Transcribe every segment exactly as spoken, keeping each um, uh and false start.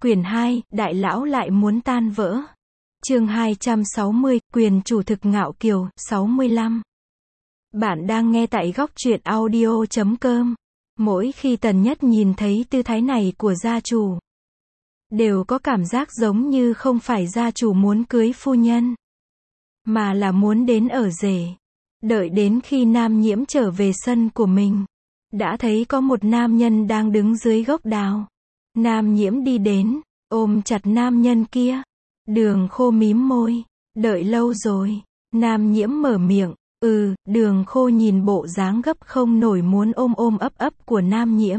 Quyển hai, Đại lão lại muốn tan vỡ. Chương hai trăm sáu mươi, Quyền chủ thực ngạo kiều, sáu mươi lăm. Bạn đang nghe tại góc truyện audio chấm com. Mỗi khi Tần Nhất nhìn thấy tư thái này của gia chủ, đều có cảm giác giống như không phải gia chủ muốn cưới phu nhân, mà là muốn đến ở rể. Đợi đến khi Nam Nhiễm trở về sân của mình, đã thấy có một nam nhân đang đứng dưới gốc đào. Nam Nhiễm đi đến, ôm chặt nam nhân kia. Đường Khô mím môi, đợi lâu rồi. Nam Nhiễm mở miệng, ừ, Đường Khô nhìn bộ dáng gấp không nổi muốn ôm ôm ấp ấp của Nam Nhiễm,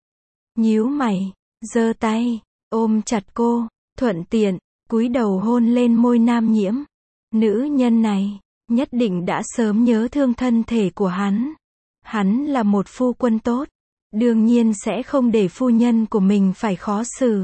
nhíu mày, giơ tay, ôm chặt cô, thuận tiện, cúi đầu hôn lên môi Nam Nhiễm. Nữ nhân này, nhất định đã sớm nhớ thương thân thể của hắn. Hắn là một phu quân tốt, đương nhiên sẽ không để phu nhân của mình phải khó xử.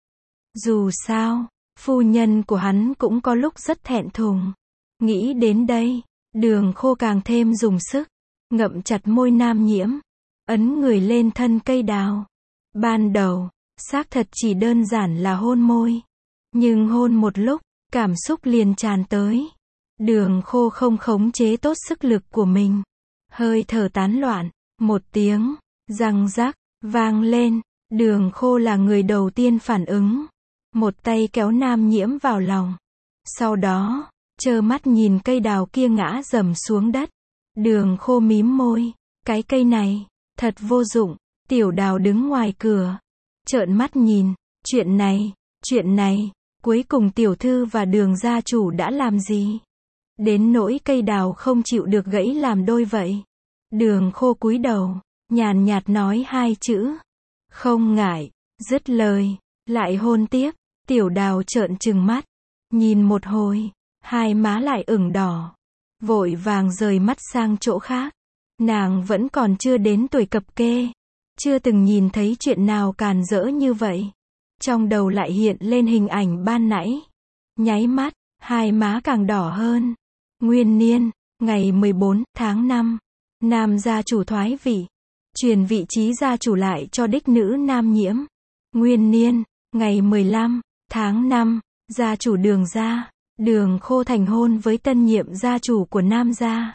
Dù sao, phu nhân của hắn cũng có lúc rất thẹn thùng. Nghĩ đến đây, Đường Khô càng thêm dùng sức, ngậm chặt môi Nam Nhiễm, ấn người lên thân cây đào. Ban đầu, xác thật chỉ đơn giản là hôn môi. Nhưng hôn một lúc, cảm xúc liền tràn tới. Đường Khô không khống chế tốt sức lực của mình. Hơi thở tán loạn, một tiếng, răng rắc, vang lên. Đường Khô là người đầu tiên phản ứng. Một tay kéo Nam Nhiễm vào lòng. Sau đó, trơ mắt nhìn cây đào kia ngã rầm xuống đất. Đường Khô mím môi. Cái cây này, thật vô dụng. Tiểu Đào đứng ngoài cửa, trợn mắt nhìn. Chuyện này, chuyện này, cuối cùng tiểu thư và Đường gia chủ đã làm gì? Đến nỗi cây đào không chịu được gãy làm đôi vậy. Đường Khô cúi đầu, nhàn nhạt nói hai chữ. Không ngại. Dứt lời, lại hôn tiếp. Tiểu Đào trợn trừng mắt, nhìn một hồi, hai má lại ửng đỏ, vội vàng rời mắt sang chỗ khác. Nàng vẫn còn chưa đến tuổi cập kê, chưa từng nhìn thấy chuyện nào càn rỡ như vậy. Trong đầu lại hiện lên hình ảnh ban nãy. Nháy mắt, hai má càng đỏ hơn. Nguyên niên, ngày mười bốn tháng năm, Nam gia chủ thoái vị, truyền vị trí gia chủ lại cho đích nữ Nam Nhiễm. Nguyên niên, ngày mười lăm tháng năm, gia chủ Đường gia, Đường Khô thành hôn với tân nhiệm gia chủ của Nam gia.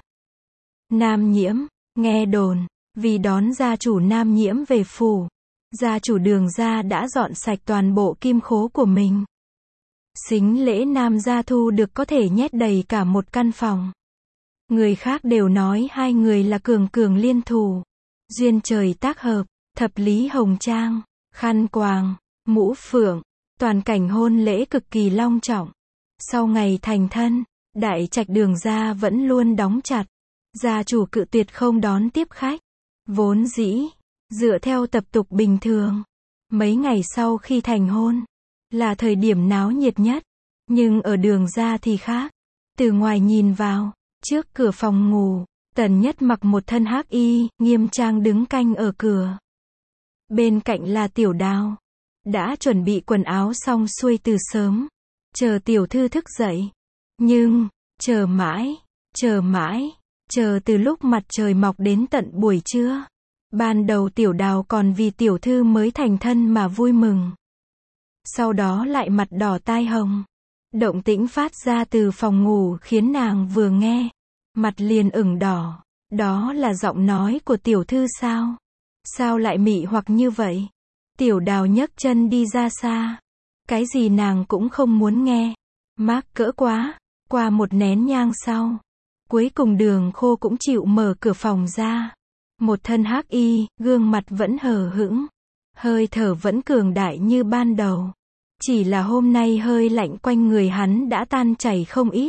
Nam Nhiễm, nghe đồn, vì đón gia chủ Nam Nhiễm về phủ, gia chủ Đường gia đã dọn sạch toàn bộ kim khố của mình. Sính lễ Nam gia thu được có thể nhét đầy cả một căn phòng. Người khác đều nói hai người là cường cường liên thủ, duyên trời tác hợp, thập lý hồng trang, khăn quàng, mũ phượng, toàn cảnh hôn lễ cực kỳ long trọng. Sau ngày thành thân, đại trạch Đường gia vẫn luôn đóng chặt. Gia chủ cự tuyệt không đón tiếp khách. Vốn dĩ, dựa theo tập tục bình thường, mấy ngày sau khi thành hôn, là thời điểm náo nhiệt nhất. Nhưng ở Đường gia thì khác. Từ ngoài nhìn vào, trước cửa phòng ngủ, Tần Nhất mặc một thân hắc y, nghiêm trang đứng canh ở cửa. Bên cạnh là Tiểu Đào, đã chuẩn bị quần áo xong xuôi từ sớm, chờ tiểu thư thức dậy. Nhưng, chờ mãi, chờ mãi, chờ từ lúc mặt trời mọc đến tận buổi trưa. Ban đầu Tiểu Đào còn vì tiểu thư mới thành thân mà vui mừng. Sau đó lại mặt đỏ tai hồng. Động tĩnh phát ra từ phòng ngủ khiến nàng vừa nghe, mặt liền ửng đỏ. Đó là giọng nói của tiểu thư sao? Sao lại mị hoặc như vậy? Tiểu Đào nhấc chân đi ra xa. Cái gì nàng cũng không muốn nghe. Mác cỡ quá. Qua một nén nhang sau, cuối cùng Đường Khô cũng chịu mở cửa phòng ra. Một thân hắc y, gương mặt vẫn hờ hững, hơi thở vẫn cường đại như ban đầu. Chỉ là hôm nay hơi lạnh quanh người hắn đã tan chảy không ít.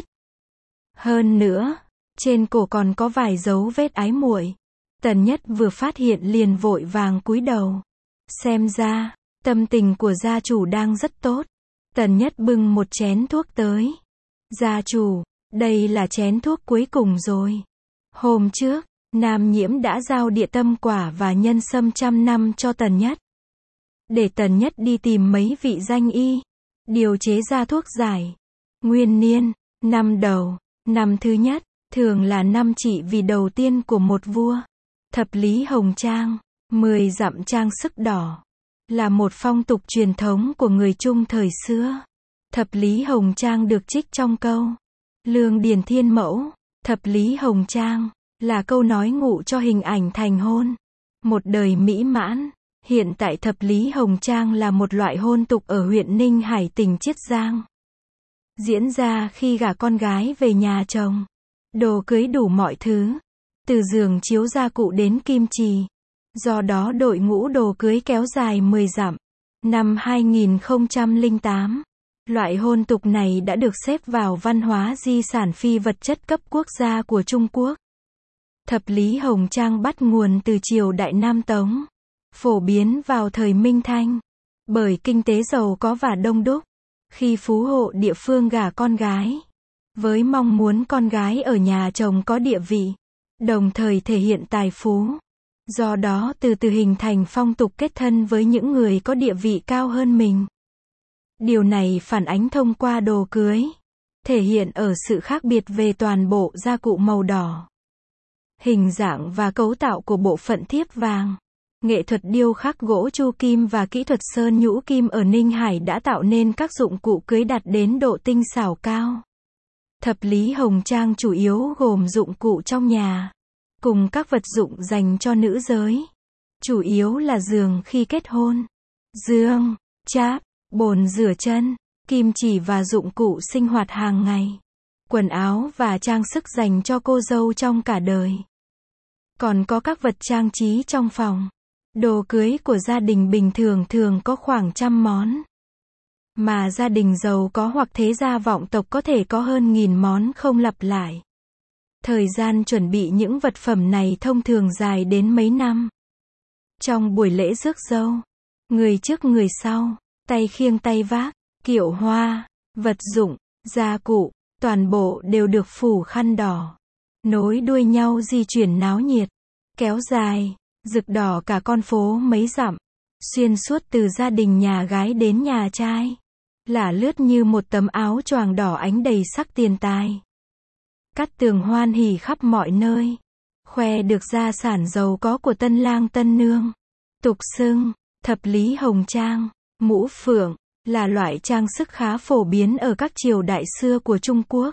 Hơn nữa, trên cổ còn có vài dấu vết ái muội. Tần Nhất vừa phát hiện liền vội vàng cúi đầu. Xem ra, tâm tình của gia chủ đang rất tốt. Tần Nhất bưng một chén thuốc tới. Gia chủ, đây là chén thuốc cuối cùng rồi. Hôm trước, Nam Nhiễm đã giao địa tâm quả và nhân sâm trăm năm cho Tần Nhất. Để Tần Nhất đi tìm mấy vị danh y, điều chế ra thuốc giải. Nguyên niên, năm đầu, năm thứ nhất, thường là năm trị vì đầu tiên của một vua. Thập lý hồng trang, mười dặm trang sức đỏ. là một phong tục truyền thống của người Trung thời xưa. Thập lý hồng trang được trích trong câu Lương Điền Thiên Mẫu. Thập lý hồng trang là câu nói ngụ cho hình ảnh thành hôn, một đời mỹ mãn. Hiện tại thập lý hồng trang là một loại hôn tục ở huyện Ninh Hải, tỉnh Chiết Giang. Diễn ra khi gả con gái về nhà chồng. Đồ cưới đủ mọi thứ, từ giường chiếu gia cụ đến kim chì. Do đó đội ngũ đồ cưới kéo dài mười dặm. Năm hai nghìn không trăm lẻ tám, loại hôn tục này đã được xếp vào văn hóa di sản phi vật chất cấp quốc gia của Trung Quốc. Thập lý hồng trang bắt nguồn từ triều Đại Nam Tống, phổ biến vào thời Minh Thanh. Bởi kinh tế giàu có và đông đúc, khi phú hộ địa phương gả con gái, với mong muốn con gái ở nhà chồng có địa vị, đồng thời thể hiện tài phú. Do đó từ từ hình thành phong tục kết thân với những người có địa vị cao hơn mình. Điều này phản ánh thông qua đồ cưới, thể hiện ở sự khác biệt về toàn bộ gia cụ màu đỏ, hình dạng và cấu tạo của bộ phận thiếp vàng. Nghệ thuật điêu khắc gỗ chu kim và kỹ thuật sơn nhũ kim ở Ninh Hải đã tạo nên các dụng cụ cưới đạt đến độ tinh xảo cao. Thập lý hồng trang chủ yếu gồm dụng cụ trong nhà, cùng các vật dụng dành cho nữ giới. Chủ yếu là giường khi kết hôn, giường, cháp, bồn rửa chân, kim chỉ và dụng cụ sinh hoạt hàng ngày, quần áo và trang sức dành cho cô dâu trong cả đời. Còn có các vật trang trí trong phòng. Đồ cưới của gia đình bình thường thường có khoảng trăm món, mà gia đình giàu có hoặc thế gia vọng tộc có thể có hơn nghìn món không lặp lại. Thời gian chuẩn bị những vật phẩm này thông thường dài đến mấy năm. Trong buổi lễ rước dâu, người trước người sau, tay khiêng tay vác, kiệu hoa, vật dụng, gia cụ, toàn bộ đều được phủ khăn đỏ, nối đuôi nhau di chuyển náo nhiệt, kéo dài, rực đỏ cả con phố mấy dặm, xuyên suốt từ gia đình nhà gái đến nhà trai, lả lướt như một tấm áo choàng đỏ ánh đầy sắc tiền tài. Cắt tường hoan hỉ khắp mọi nơi, khoe được gia sản giàu có của tân lang tân nương. Tục xưng, thập lý hồng trang, mũ phượng, là loại trang sức khá phổ biến ở các triều đại xưa của Trung Quốc.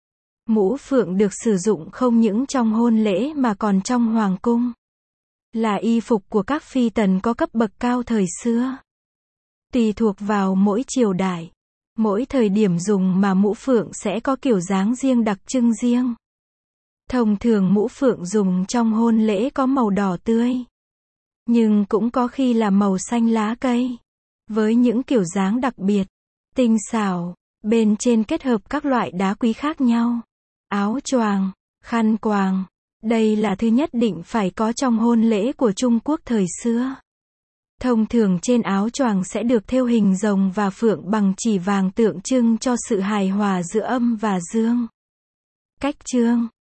Mũ phượng được sử dụng không những trong hôn lễ mà còn trong hoàng cung, là y phục của các phi tần có cấp bậc cao thời xưa. Tùy thuộc vào mỗi triều đại, mỗi thời điểm dùng mà mũ phượng sẽ có kiểu dáng riêng đặc trưng riêng. Thông thường mũ phượng dùng trong hôn lễ có màu đỏ tươi, nhưng cũng có khi là màu xanh lá cây, với những kiểu dáng đặc biệt, tinh xảo, bên trên kết hợp các loại đá quý khác nhau. Áo choàng, khăn quàng, đây là thứ nhất định phải có trong hôn lễ của Trung Quốc thời xưa. Thông thường trên áo choàng sẽ được thêu hình rồng và phượng bằng chỉ vàng tượng trưng cho sự hài hòa giữa âm và dương. Cách trương